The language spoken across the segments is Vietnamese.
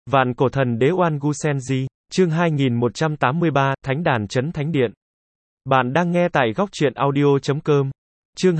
Vạn cổ thần đế Oan Gu Senji, chương 2183, Thánh đàn trấn Thánh điện. Bạn đang nghe tại góc truyện audio.com. Chương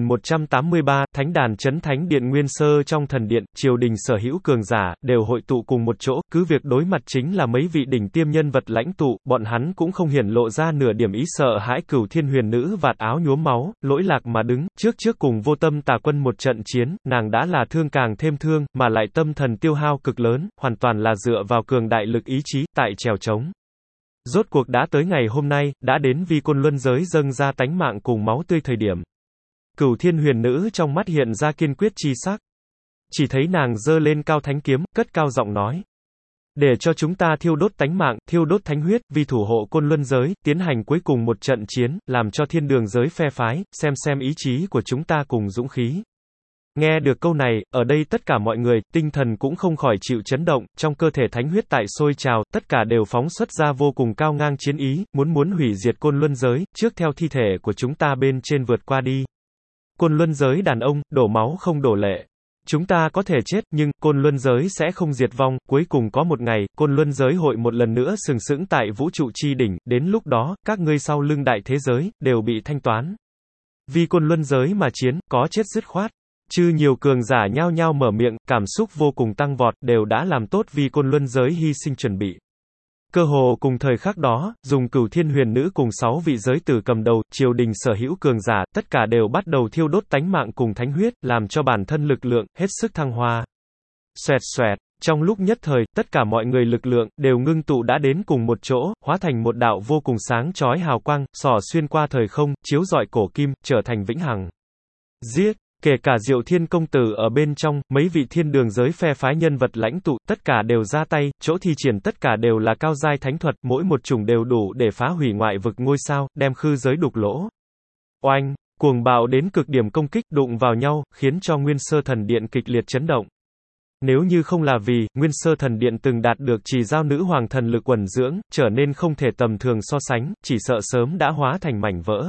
2183, Thánh đàn trấn Thánh điện. Nguyên sơ trong thần điện, triều đình sở hữu cường giả đều hội tụ cùng một chỗ, cứ việc đối mặt chính là mấy vị đỉnh tiêm nhân vật lãnh tụ, bọn hắn cũng không hiển lộ ra nửa điểm ý sợ hãi. Cửu Thiên Huyền Nữ vạt áo nhuốm máu, lỗi lạc mà đứng, trước cùng Vô Tâm Tà Quân một trận chiến, nàng đã là thương càng thêm thương, mà lại tâm thần tiêu hao cực lớn, hoàn toàn là dựa vào cường đại lực ý chí tại trèo trống. Rốt cuộc đã tới ngày hôm nay, đã đến Vi Côn Luân giới dâng ra tánh mạng cùng máu tươi thời điểm. Cửu Thiên Huyền Nữ trong mắt hiện ra kiên quyết chi sắc. Chỉ thấy nàng giơ lên cao thánh kiếm, cất cao giọng nói: để cho chúng ta thiêu đốt tánh mạng, thiêu đốt thánh huyết, vì thủ hộ Côn Luân giới, tiến hành cuối cùng một trận chiến, làm cho thiên đường giới phe phái, xem ý chí của chúng ta cùng dũng khí. Nghe được câu này, ở đây tất cả mọi người, tinh thần cũng không khỏi chịu chấn động, trong cơ thể thánh huyết tại sôi trào, tất cả đều phóng xuất ra vô cùng cao ngang chiến ý, muốn hủy diệt Côn Luân giới, trước theo thi thể của chúng ta bên trên vượt qua đi. Côn Luân giới đàn ông, đổ máu không đổ lệ. Chúng ta có thể chết, nhưng, Côn Luân giới sẽ không diệt vong, cuối cùng có một ngày, Côn Luân giới hội một lần nữa sừng sững tại vũ trụ chi đỉnh, đến lúc đó, các ngươi sau lưng đại thế giới, đều bị thanh toán. Vì Côn Luân giới mà chiến, có chết dứt khoát. Chư nhiều cường giả nhao nhao mở miệng, cảm xúc vô cùng tăng vọt, đều đã làm tốt vì Côn Luân giới hy sinh chuẩn bị. Cơ hồ cùng thời khắc đó, dùng Cửu Thiên Huyền Nữ cùng 6 vị giới tử cầm đầu, triều đình sở hữu cường giả, tất cả đều bắt đầu thiêu đốt tánh mạng cùng thánh huyết, làm cho bản thân lực lượng, hết sức thăng hoa. Xoẹt xoẹt, trong lúc nhất thời, tất cả mọi người lực lượng, đều ngưng tụ đã đến cùng một chỗ, hóa thành một đạo vô cùng sáng chói hào quang, xỏ xuyên qua thời không, chiếu rọi cổ kim, trở thành vĩnh hằng. Giết! Kể cả Diệu Thiên công tử ở bên trong, mấy vị thiên đường giới phe phái nhân vật lãnh tụ, tất cả đều ra tay, chỗ thi triển tất cả đều là cao giai thánh thuật, mỗi một chủng đều đủ để phá hủy ngoại vực ngôi sao, đem khư giới đục lỗ. Oanh, cuồng bạo đến cực điểm công kích đụng vào nhau, khiến cho Nguyên Sơ Thần Điện kịch liệt chấn động. Nếu như không là vì, Nguyên Sơ Thần Điện từng đạt được Trì Giao Nữ Hoàng thần lực quần dưỡng, trở nên không thể tầm thường so sánh, chỉ sợ sớm đã hóa thành mảnh vỡ.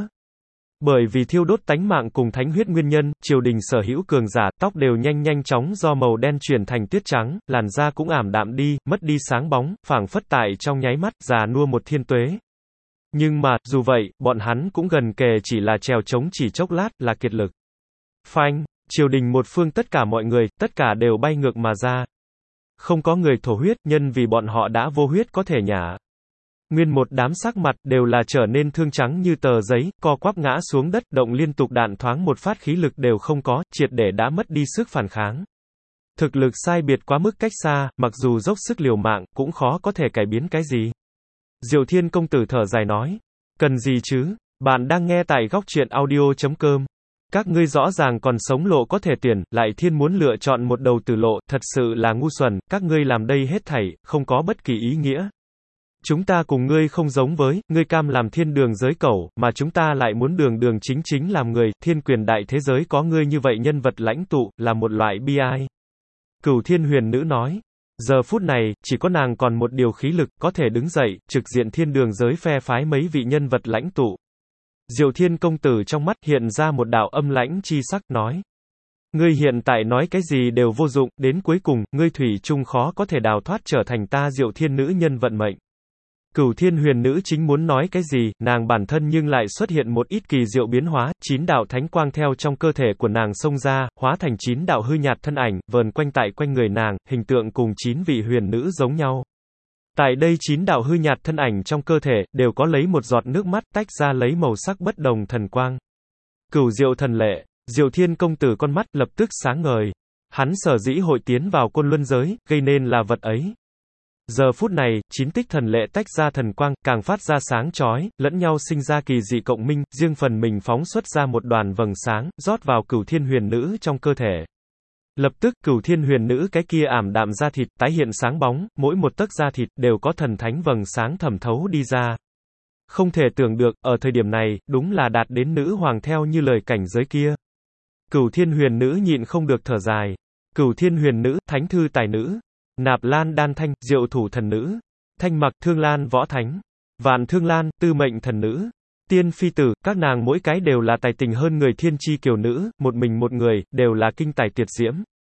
Bởi vì thiêu đốt tánh mạng cùng thánh huyết nguyên nhân, triều đình sở hữu cường giả, tóc đều nhanh chóng do màu đen chuyển thành tuyết trắng, làn da cũng ảm đạm đi, mất đi sáng bóng, phảng phất tại trong nháy mắt, già nua một thiên tuế. Nhưng mà, dù vậy, bọn hắn cũng gần kề chỉ là trèo trống chỉ chốc lát, là kiệt lực. Phanh, triều đình một phương tất cả mọi người, tất cả đều bay ngược mà ra. Không có người thổ huyết, nhân vì bọn họ đã vô huyết có thể nhả. Nguyên một đám sắc mặt, đều là trở nên thương trắng như tờ giấy, co quắp ngã xuống đất, động liên tục đạn thoáng một phát khí lực đều không có, triệt để đã mất đi sức phản kháng. Thực lực sai biệt quá mức cách xa, mặc dù dốc sức liều mạng, cũng khó có thể cải biến cái gì. Diệu Thiên công tử thở dài nói, cần gì chứ, bạn đang nghe tại góc truyện audio.com. Các ngươi rõ ràng còn sống lộ có thể tiền, lại thiên muốn lựa chọn một đầu tử lộ, thật sự là ngu xuẩn, các ngươi làm đây hết thảy, không có bất kỳ ý nghĩa. Chúng ta cùng ngươi không giống với, ngươi cam làm thiên đường giới cẩu, mà chúng ta lại muốn đường chính làm người, thiên quyền đại thế giới có ngươi như vậy nhân vật lãnh tụ, là một loại bi ai. Cửu Thiên Huyền Nữ nói, giờ phút này, chỉ có nàng còn một điều khí lực, có thể đứng dậy, trực diện thiên đường giới phe phái mấy vị nhân vật lãnh tụ. Diệu Thiên công tử trong mắt hiện ra một đạo âm lãnh chi sắc, nói. Ngươi hiện tại nói cái gì đều vô dụng, đến cuối cùng, ngươi thủy chung khó có thể đào thoát trở thành ta Diệu Thiên nữ nhân vận mệnh. Cửu Thiên Huyền Nữ chính muốn nói cái gì, nàng bản thân nhưng lại xuất hiện một ít kỳ diệu biến hóa, 9 đạo thánh quang theo trong cơ thể của nàng xông ra, hóa thành 9 đạo hư nhạt thân ảnh, vờn quanh tại quanh người nàng, hình tượng cùng 9 vị huyền nữ giống nhau. Tại đây 9 đạo hư nhạt thân ảnh trong cơ thể, đều có lấy một giọt nước mắt tách ra lấy màu sắc bất đồng thần quang. Cửu Diệu thần lệ, Diệu Thiên công tử con mắt lập tức sáng ngời. Hắn sở dĩ hội tiến vào Côn Luân giới, gây nên là vật ấy. Giờ phút này, 9 tích thần lệ tách ra thần quang, càng phát ra sáng chói, lẫn nhau sinh ra kỳ dị cộng minh, riêng phần mình phóng xuất ra một đoàn vầng sáng, rót vào Cửu Thiên Huyền Nữ trong cơ thể. Lập tức, Cửu Thiên Huyền Nữ cái kia ảm đạm da thịt, tái hiện sáng bóng, mỗi một tấc da thịt, đều có thần thánh vầng sáng thẩm thấu đi ra. Không thể tưởng được, ở thời điểm này, đúng là đạt đến nữ hoàng theo như lời cảnh giới kia. Cửu Thiên Huyền Nữ nhịn không được thở dài. Cửu Thiên Huyền Nữ, Thánh Thư Tài Nữ. Nạp Lan Đan Thanh, Diệu Thủ Thần Nữ, Thanh Mặc Thương Lan Võ Thánh, Vạn Thương Lan, Tư Mệnh Thần Nữ, Tiên Phi Tử, các nàng mỗi cái đều là tài tình hơn người thiên chi kiều nữ, một mình một người, đều là kinh tài tuyệt diễm.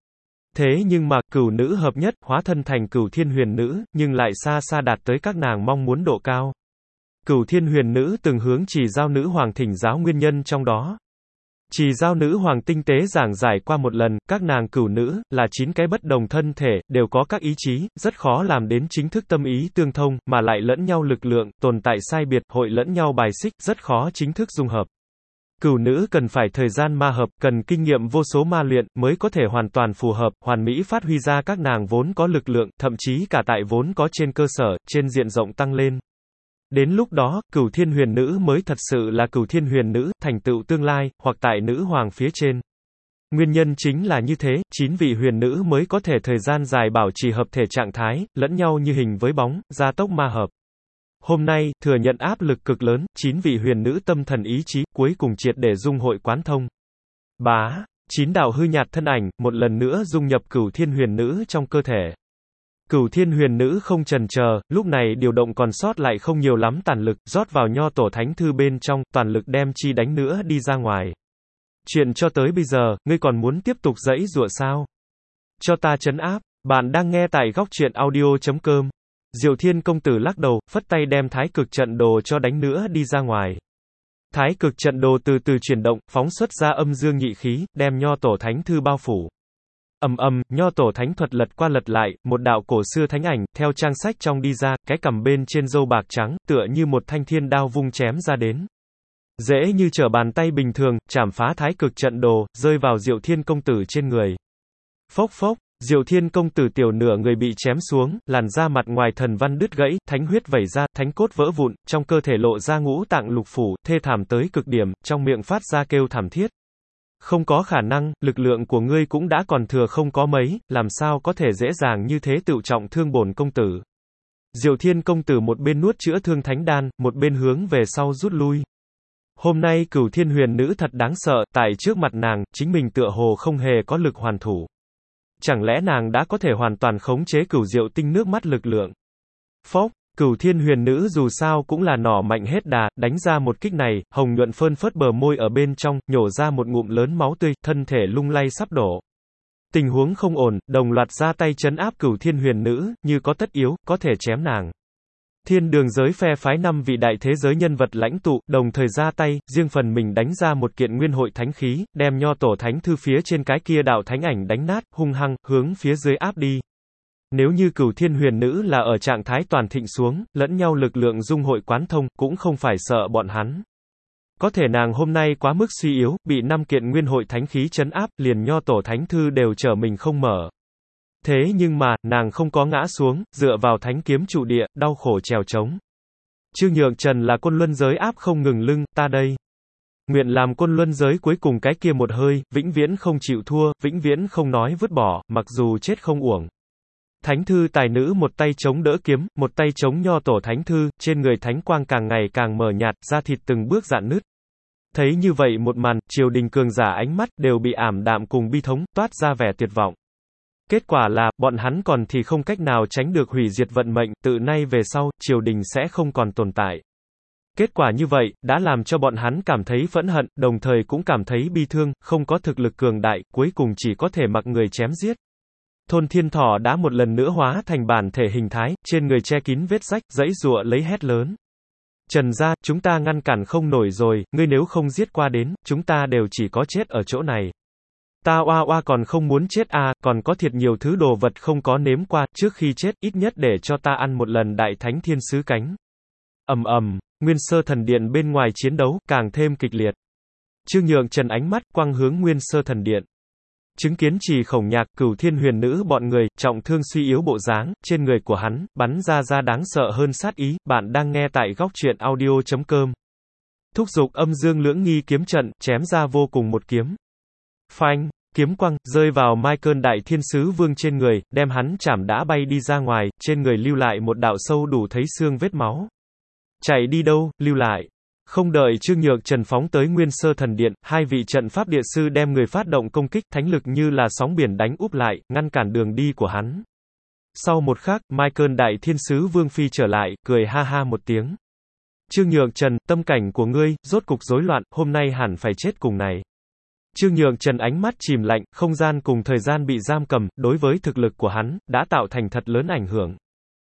Thế nhưng mà, cửu nữ hợp nhất, hóa thân thành cửu thiên huyền nữ, nhưng lại xa xa đạt tới các nàng mong muốn độ cao. Cửu thiên huyền nữ từng hướng Trì Giao nữ hoàng thỉnh giáo nguyên nhân trong đó. Trì Giao nữ hoàng tinh tế giảng giải qua một lần, các nàng cửu nữ, là 9 cái bất đồng thân thể, đều có các ý chí, rất khó làm đến chính thức tâm ý tương thông, mà lại lẫn nhau lực lượng, tồn tại sai biệt, hội lẫn nhau bài xích, rất khó chính thức dung hợp. Cửu nữ cần phải thời gian ma hợp, cần kinh nghiệm vô số ma luyện, mới có thể hoàn toàn phù hợp, hoàn mỹ phát huy ra các nàng vốn có lực lượng, thậm chí cả tại vốn có trên cơ sở, trên diện rộng tăng lên. Đến lúc đó, cửu thiên huyền nữ mới thật sự là cửu thiên huyền nữ, thành tựu tương lai, hoặc tại nữ hoàng phía trên. Nguyên nhân chính là như thế, 9 vị huyền nữ mới có thể thời gian dài bảo trì hợp thể trạng thái, lẫn nhau như hình với bóng, gia tốc ma hợp. Hôm nay, thừa nhận áp lực cực lớn, 9 vị huyền nữ tâm thần ý chí, cuối cùng triệt để dung hội quán thông. Bá, 9 đạo hư nhạt thân ảnh, một lần nữa dung nhập cửu thiên huyền nữ trong cơ thể. Cửu thiên huyền nữ không chần chờ, lúc này điều động còn sót lại không nhiều lắm tàn lực, rót vào nho tổ thánh thư bên trong, toàn lực đem chi đánh nữa đi ra ngoài. Chuyện cho tới bây giờ, ngươi còn muốn tiếp tục giãy giụa sao? Cho ta trấn áp. Bạn đang nghe tại góc truyện audio.com. Diệu Thiên công tử lắc đầu, phất tay đem thái cực trận đồ cho đánh nữa đi ra ngoài. Thái cực trận đồ từ từ chuyển động, phóng xuất ra âm dương nhị khí, đem nho tổ thánh thư bao phủ. Nho tổ thánh thuật lật qua lật lại, một đạo cổ xưa thánh ảnh, theo trang sách trong đi ra, cái cằm bên trên râu bạc trắng, tựa như một thanh thiên đao vung chém ra đến. Dễ như trở bàn tay bình thường, chảm phá thái cực trận đồ, rơi vào Diệu Thiên công tử trên người. Phốc phốc, Diệu Thiên công tử tiểu nửa người bị chém xuống, làn da mặt ngoài thần văn đứt gãy, thánh huyết vẩy ra, thánh cốt vỡ vụn, trong cơ thể lộ ra ngũ tạng lục phủ, thê thảm tới cực điểm, trong miệng phát ra kêu thảm thiết. Không có khả năng, lực lượng của ngươi cũng đã còn thừa không có mấy, làm sao có thể dễ dàng như thế tự trọng thương bổn công tử. Diệu Thiên công tử một bên nuốt chữa thương thánh đan, một bên hướng về sau rút lui. Hôm nay cửu thiên huyền nữ thật đáng sợ, tại trước mặt nàng, chính mình tựa hồ không hề có lực hoàn thủ. Chẳng lẽ nàng đã có thể hoàn toàn khống chế cửu diệu tinh nước mắt lực lượng? Phốc, cửu thiên huyền nữ dù sao cũng là nỏ mạnh hết đà, đánh ra một kích này, hồng nhuận phơn phớt bờ môi ở bên trong, nhổ ra một ngụm lớn máu tươi, thân thể lung lay sắp đổ. Tình huống không ổn, đồng loạt ra tay trấn áp cửu thiên huyền nữ, như có tất yếu, có thể chém nàng. Thiên đường giới phe phái 5 vị đại thế giới nhân vật lãnh tụ, đồng thời ra tay, riêng phần mình đánh ra một kiện nguyên hội thánh khí, đem nho tổ thánh thư phía trên cái kia đạo thánh ảnh đánh nát, hung hăng, hướng phía dưới áp đi. Nếu như cửu thiên huyền nữ là ở trạng thái toàn thịnh xuống, lẫn nhau lực lượng dung hội quán thông, cũng không phải sợ bọn hắn. Có thể nàng hôm nay quá mức suy yếu, bị 5 kiện nguyên hội thánh khí trấn áp, liền nho tổ thánh thư đều trở mình không mở. Thế nhưng mà, nàng không có ngã xuống, dựa vào thánh kiếm trụ địa, đau khổ trèo trống. Trương Nhượng Trần là côn luân giới áp không ngừng lưng, ta đây. Nguyện làm côn luân giới cuối cùng cái kia một hơi, vĩnh viễn không chịu thua, vĩnh viễn không nói vứt bỏ, mặc dù chết không uổng. Thánh thư tài nữ một tay chống đỡ kiếm, một tay chống nho tổ thánh thư, trên người thánh quang càng ngày càng mờ nhạt, da thịt từng bước rạn nứt. Thấy như vậy một màn, triều đình cường giả ánh mắt đều bị ảm đạm cùng bi thống, toát ra vẻ tuyệt vọng. Kết quả là, bọn hắn còn thì không cách nào tránh được hủy diệt vận mệnh, từ nay về sau, triều đình sẽ không còn tồn tại. Kết quả như vậy, đã làm cho bọn hắn cảm thấy phẫn hận, đồng thời cũng cảm thấy bi thương, không có thực lực cường đại, cuối cùng chỉ có thể mặc người chém giết. Thôn Thiên Thỏ đã một lần nữa hóa thành bản thể hình thái, trên người che kín vết rách, giãy giụa lấy hét lớn. Trần gia, chúng ta ngăn cản không nổi rồi, ngươi nếu không giết qua đến, chúng ta đều chỉ có chết ở chỗ này. Ta oa oa còn không muốn chết à, còn có thiệt nhiều thứ đồ vật không có nếm qua, trước khi chết, ít nhất để cho ta ăn một lần đại thánh thiên sứ cánh. Nguyên Sơ Thần Điện bên ngoài chiến đấu, càng thêm kịch liệt. Trương Nhượng Trần ánh mắt, quang hướng Nguyên Sơ Thần Điện. Chứng kiến Trì Khổng Nhạc, cửu thiên huyền nữ bọn người, trọng thương suy yếu bộ dáng, trên người của hắn, bắn ra đáng sợ hơn sát ý, bạn đang nghe tại góc truyện audio.com. Thúc giục âm dương lưỡng nghi kiếm trận, chém ra vô cùng một kiếm. Phanh, kiếm quang, rơi vào Michael Đại Thiên Sứ Vương trên người, đem hắn chảm đã bay đi ra ngoài, trên người lưu lại một đạo sâu đủ thấy xương vết máu. Chạy đi đâu, lưu lại. Không đợi Trương Nhượng Trần phóng tới Nguyên Sơ Thần Điện, hai vị trận pháp địa sư đem người phát động công kích, thánh lực như là sóng biển đánh úp lại, ngăn cản đường đi của hắn. Sau một khắc, Michael Đại Thiên Sứ Vương phi trở lại, cười ha ha một tiếng. Trương Nhượng Trần, tâm cảnh của ngươi, rốt cục rối loạn, hôm nay hẳn phải chết cùng này. Trương Nhược Trần ánh mắt chìm lạnh, không gian cùng thời gian bị giam cầm, đối với thực lực của hắn, đã tạo thành thật lớn ảnh hưởng.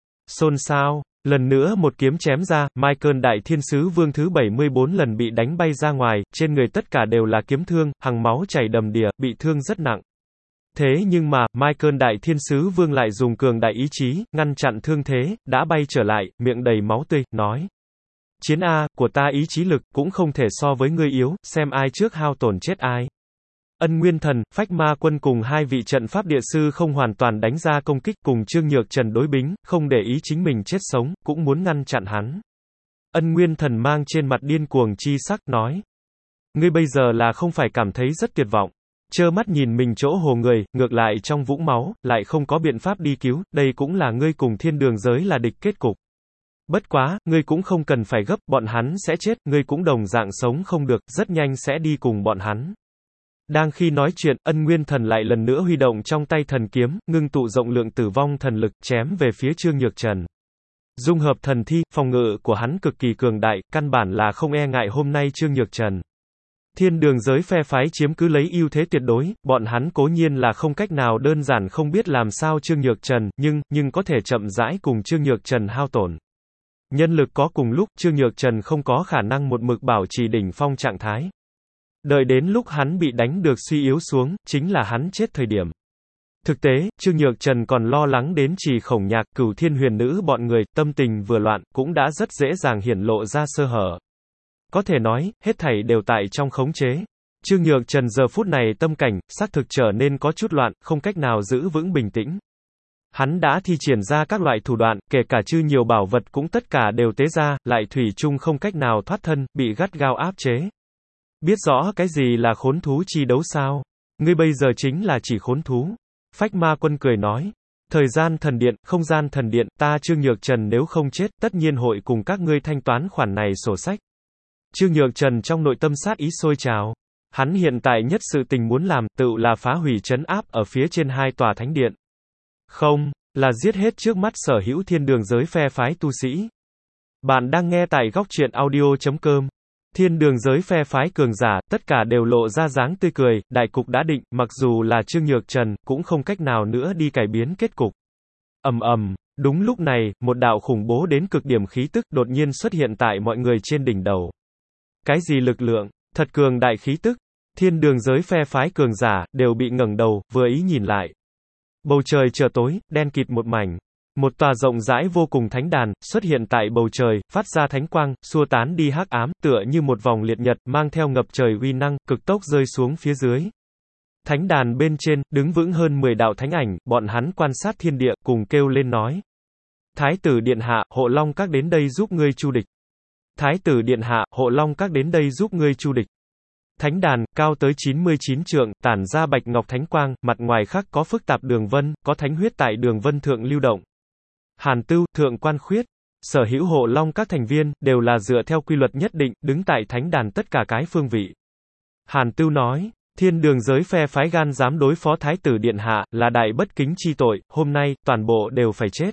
Xôn xao, lần nữa một kiếm chém ra, Michael Đại Thiên Sứ Vương thứ 74 lần bị đánh bay ra ngoài, trên người tất cả đều là kiếm thương, hằng máu chảy đầm đìa, bị thương rất nặng. Thế nhưng mà, Michael Đại Thiên Sứ Vương lại dùng cường đại ý chí, ngăn chặn thương thế, đã bay trở lại, miệng đầy máu tươi, nói. Chiến A, của ta ý chí lực, cũng không thể so với ngươi yếu, xem ai trước hao tổn chết ai. Ân Nguyên Thần, Phách Ma Quân cùng hai vị trận pháp địa sư không hoàn toàn đánh ra công kích cùng Trương Nhược Trần đối bính, không để ý chính mình chết sống, cũng muốn ngăn chặn hắn. Ân Nguyên Thần mang trên mặt điên cuồng chi sắc, nói. Ngươi bây giờ là không phải cảm thấy rất tuyệt vọng. Trơ mắt nhìn mình chỗ hồ người, ngược lại trong vũng máu, lại không có biện pháp đi cứu, đây cũng là ngươi cùng thiên đường giới là địch kết cục. Bất quá, ngươi cũng không cần phải gấp, bọn hắn sẽ chết, ngươi cũng đồng dạng sống không được, rất nhanh sẽ đi cùng bọn hắn. Đang khi nói chuyện, Ân Nguyên Thần lại lần nữa huy động trong tay thần kiếm, ngưng tụ rộng lượng tử vong thần lực, chém về phía Trương Nhược Trần. Dung hợp thần thi, phòng ngự của hắn cực kỳ cường đại, căn bản là không e ngại hôm nay Trương Nhược Trần. Thiên đường giới phe phái chiếm cứ lấy ưu thế tuyệt đối, bọn hắn cố nhiên là không cách nào đơn giản không biết làm sao Trương Nhược Trần, nhưng có thể chậm rãi cùng Trương Nhược Trần hao tổn. Nhân lực có cùng lúc, Trương Nhược Trần không có khả năng một mực bảo trì đỉnh phong trạng thái. Đợi đến lúc hắn bị đánh được suy yếu xuống, chính là hắn chết thời điểm. Thực tế, Trương Nhược Trần còn lo lắng đến Trì Khổng Nhạc, Cửu Thiên Huyền Nữ bọn người, tâm tình vừa loạn, cũng đã rất dễ dàng hiển lộ ra sơ hở. Có thể nói, hết thảy đều tại trong khống chế. Trương Nhược Trần giờ phút này tâm cảnh, xác thực trở nên có chút loạn, không cách nào giữ vững bình tĩnh. Hắn đã thi triển ra các loại thủ đoạn, kể cả chư nhiều bảo vật cũng tất cả đều tế ra, lại thủy chung không cách nào thoát thân, bị gắt gao áp chế. Biết rõ cái gì là khốn thú chi đấu sao? Ngươi bây giờ chính là chỉ khốn thú. Phách Ma Quân cười nói. Thời gian thần điện, không gian thần điện, ta Trương Nhược Trần nếu không chết, tất nhiên hội cùng các ngươi thanh toán khoản này sổ sách. Trương Nhược Trần trong nội tâm sát ý sôi trào. Hắn hiện tại nhất sự tình muốn làm, tự là phá hủy trấn áp ở phía trên hai tòa thánh điện. Không, là giết hết trước mắt sở hữu thiên đường giới phe phái tu sĩ. Bạn đang nghe tại góc truyện audio.com. Thiên đường giới phe phái cường giả, tất cả đều lộ ra dáng tươi cười, đại cục đã định, mặc dù là Trương Nhược Trần, cũng không cách nào nữa đi cải biến kết cục. Ầm ầm, đúng lúc này, một đạo khủng bố đến cực điểm khí tức đột nhiên xuất hiện tại mọi người trên đỉnh đầu. Cái gì lực lượng? Thật cường đại khí tức. Thiên đường giới phe phái cường giả, đều bị ngẩng đầu, vừa ý nhìn lại. Bầu trời chợt tối, đen kịt một mảnh. Một tòa rộng rãi vô cùng thánh đàn, xuất hiện tại bầu trời, phát ra thánh quang, xua tán đi hắc ám, tựa như một vòng liệt nhật, mang theo ngập trời uy năng, cực tốc rơi xuống phía dưới. Thánh đàn bên trên, đứng vững hơn 10 đạo thánh ảnh, bọn hắn quan sát thiên địa, cùng kêu lên nói. Thái tử điện hạ, Hộ Long Các đến đây giúp ngươi chu địch. Thái tử điện hạ, Hộ Long Các đến đây giúp ngươi chu địch. Thánh đàn, cao tới 99 trượng, tản ra bạch ngọc thánh quang, mặt ngoài khắc có phức tạp đường vân, có thánh huyết tại đường vân thượng lưu động. Hàn Tưu, Thượng Quan Khuyết, sở hữu Hộ Long Các thành viên, đều là dựa theo quy luật nhất định, đứng tại thánh đàn tất cả cái phương vị. Hàn Tưu nói, thiên đường giới phe phái gan dám đối phó Thái tử điện hạ, là đại bất kính chi tội, hôm nay, toàn bộ đều phải chết.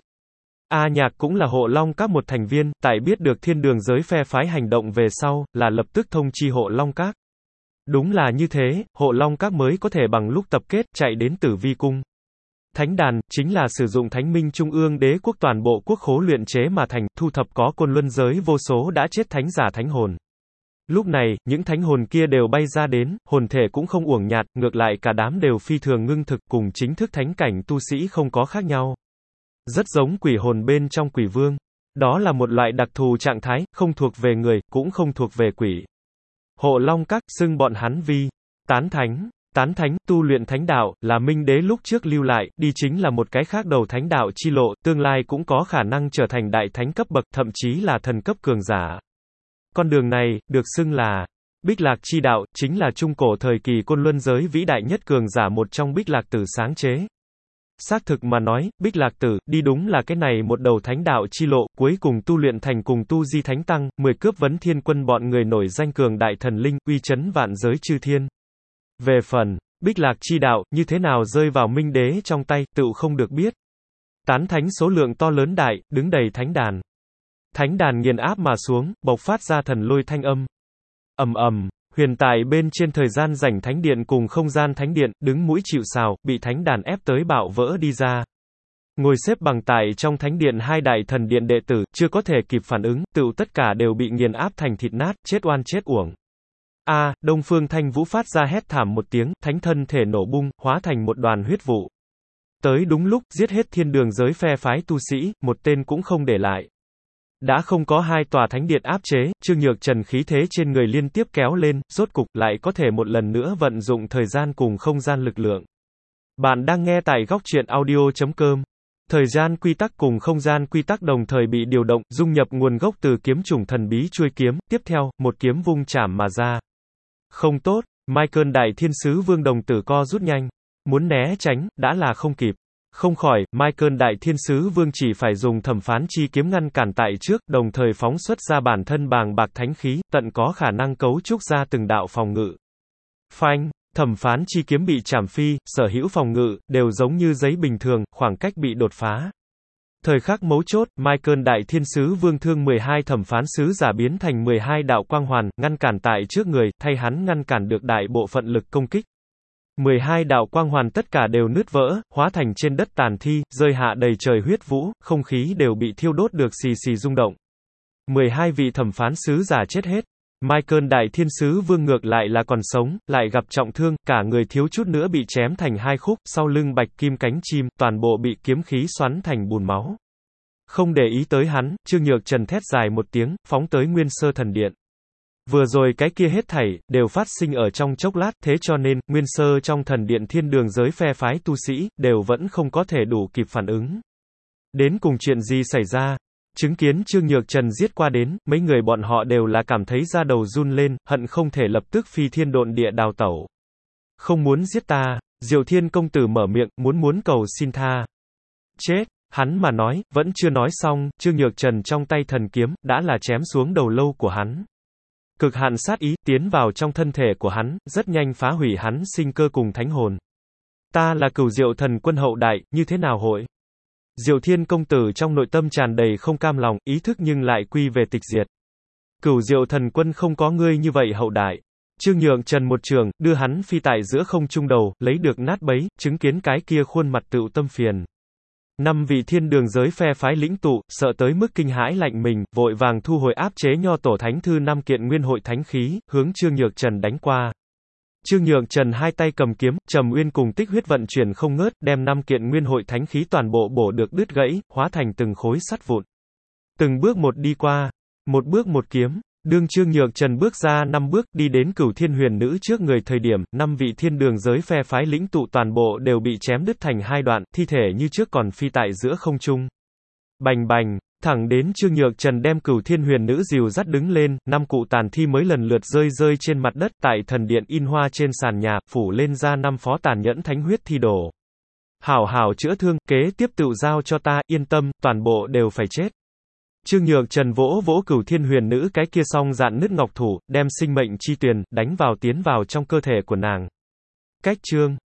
A Nhạc cũng là Hộ Long Các một thành viên, tại biết được thiên đường giới phe phái hành động về sau, là lập tức thông chi Hộ Long Các. Đúng là như thế, Hộ Long Các mới có thể bằng lúc tập kết, chạy đến Tử Vi Cung. Thánh đàn, chính là sử dụng Thánh Minh Trung ương đế quốc toàn bộ quốc khố luyện chế mà thành, thu thập có côn luân giới vô số đã chết thánh giả thánh hồn. Lúc này, những thánh hồn kia đều bay ra đến, hồn thể cũng không uổng nhạt, ngược lại cả đám đều phi thường ngưng thực, cùng chính thức thánh cảnh tu sĩ không có khác nhau. Rất giống quỷ hồn bên trong quỷ vương. Đó là một loại đặc thù trạng thái, không thuộc về người, cũng không thuộc về quỷ. Hộ Long Các, xưng bọn hắn vi tán thánh. Tán thánh, tu luyện thánh đạo, là Minh Đế lúc trước lưu lại, đi chính là một cái khác đầu thánh đạo chi lộ, tương lai cũng có khả năng trở thành đại thánh cấp bậc, thậm chí là thần cấp cường giả. Con đường này, được xưng là Bích Lạc chi đạo, chính là trung cổ thời kỳ côn luân giới vĩ đại nhất cường giả một trong Bích Lạc Tử sáng chế. Xác thực mà nói, Bích Lạc Tử, đi đúng là cái này một đầu thánh đạo chi lộ, cuối cùng tu luyện thành cùng tu di thánh tăng, 10 cướp vấn thiên quân bọn người nổi danh cường đại thần linh, uy chấn vạn giới chư thiên. Về phần, Bích Lạc chi đạo, như thế nào rơi vào Minh Đế trong tay, tựu không được biết. Tán thánh số lượng to lớn đại, đứng đầy thánh đàn. Thánh đàn nghiền áp mà xuống, bộc phát ra thần lôi thanh âm. Ầm ầm, Huyền tại bên trên thời gian rảnh thánh điện cùng không gian thánh điện, đứng mũi chịu sào, bị thánh đàn ép tới bạo vỡ đi ra. Ngồi xếp bằng tại trong thánh điện hai đại thần điện đệ tử, chưa có thể kịp phản ứng, tựu tất cả đều bị nghiền áp thành thịt nát, chết oan chết uổng. Đông Phương Thanh Vũ phát ra hét thảm một tiếng, thánh thân thể nổ bung, hóa thành một đoàn huyết vụ. Tới đúng lúc, giết hết thiên đường giới phe phái tu sĩ, một tên cũng không để lại. Đã không có hai tòa thánh điện áp chế, Trương Nhược Trần khí thế trên người liên tiếp kéo lên, rốt cục lại có thể một lần nữa vận dụng thời gian cùng không gian lực lượng. Bạn đang nghe tại góc truyện audio.com. Thời gian quy tắc cùng không gian quy tắc đồng thời bị điều động, dung nhập nguồn gốc từ kiếm chủng thần bí chuôi kiếm, tiếp theo, một kiếm vung chảm mà ra. Không tốt, Michael Đại Thiên Sứ Vương đồng tử co rút nhanh. Muốn né tránh, đã là không kịp. Không khỏi, Michael Đại Thiên Sứ Vương chỉ phải dùng thẩm phán chi kiếm ngăn cản tại trước, đồng thời phóng xuất ra bản thân bàng bạc thánh khí, tận có khả năng cấu trúc ra từng đạo phòng ngự. Phanh, thẩm phán chi kiếm bị chảm phi, sở hữu phòng ngự, đều giống như giấy bình thường, khoảng cách bị đột phá. Thời khắc mấu chốt, Michael Đại Thiên Sứ Vương thương 12 thẩm phán sứ giả biến thành 12 đạo quang hoàn, ngăn cản tại trước người, thay hắn ngăn cản được đại bộ phận lực công kích. 12 đạo quang hoàn tất cả đều nứt vỡ, hóa thành trên đất tàn thi, rơi hạ đầy trời huyết vũ, không khí đều bị thiêu đốt được xì xì rung động. 12 vị thẩm phán sứ giả chết hết. Michael Đại Thiên Sứ Vương ngược lại là còn sống, lại gặp trọng thương, cả người thiếu chút nữa bị chém thành hai khúc, sau lưng bạch kim cánh chim, toàn bộ bị kiếm khí xoắn thành bùn máu. Không để ý tới hắn, Trương Nhược Trần thét dài một tiếng, phóng tới Nguyên Sơ Thần Điện. Vừa rồi cái kia hết thảy, đều phát sinh ở trong chốc lát, thế cho nên, Nguyên Sơ trong thần điện thiên đường giới phe phái tu sĩ, đều vẫn không có thể đủ kịp phản ứng. Đến cùng chuyện gì xảy ra? Chứng kiến Trương Nhược Trần giết qua đến, mấy người bọn họ đều là cảm thấy da đầu run lên, hận không thể lập tức phi thiên độn địa đào tẩu. Không muốn giết ta, Diệu Thiên công tử mở miệng, muốn cầu xin tha. Chết, hắn mà nói, vẫn chưa nói xong, Trương Nhược Trần trong tay thần kiếm, đã là chém xuống đầu lâu của hắn. Cực hạn sát ý, tiến vào trong thân thể của hắn, rất nhanh phá hủy hắn sinh cơ cùng thánh hồn. Ta là Cửu Diệu Thần Quân hậu đại, như thế nào hội? Diệu Thiên công tử trong nội tâm tràn đầy không cam lòng, ý thức nhưng lại quy về tịch diệt. Cửu Diệu Thần Quân không có ngươi như vậy hậu đại. Trương Nhược Trần một trường, đưa hắn phi tại giữa không trung đầu, lấy được nát bấy, chứng kiến cái kia khuôn mặt tựu tâm phiền. 5 vị thiên đường giới phe phái lĩnh tụ, sợ tới mức kinh hãi lạnh mình, vội vàng thu hồi áp chế nho tổ thánh thư 5 kiện nguyên hội thánh khí, hướng Trương Nhược Trần đánh qua. Trương Nhược Trần hai tay cầm kiếm, Trầm Uyên cùng tích huyết vận chuyển không ngớt, đem 5 kiện nguyên hội thánh khí toàn bộ bổ được đứt gãy, hóa thành từng khối sắt vụn. Từng bước một đi qua, một bước một kiếm. Đương Trương Nhược Trần bước ra 5 bước, đi đến Cửu Thiên Huyền Nữ trước người thời điểm, 5 vị thiên đường giới phe phái lĩnh tụ toàn bộ đều bị chém đứt thành hai đoạn, thi thể như trước còn phi tại giữa không trung. Bành bành, thẳng đến Trương Nhược Trần đem Cửu Thiên Huyền Nữ dìu dắt đứng lên, 5 cụ tàn thi mới lần lượt rơi trên mặt đất, tại thần điện in hoa trên sàn nhà, phủ lên ra 5 phó tàn nhẫn thánh huyết thi đồ. Hảo hảo chữa thương, kế tiếp tự giao cho ta, yên tâm, toàn bộ đều phải chết. Trương Nhược Trần vỗ Cửu Thiên Huyền Nữ cái kia song dạn nứt ngọc thủ, đem sinh mệnh chi tuyền, đánh vào tiến vào trong cơ thể của nàng. Cách chương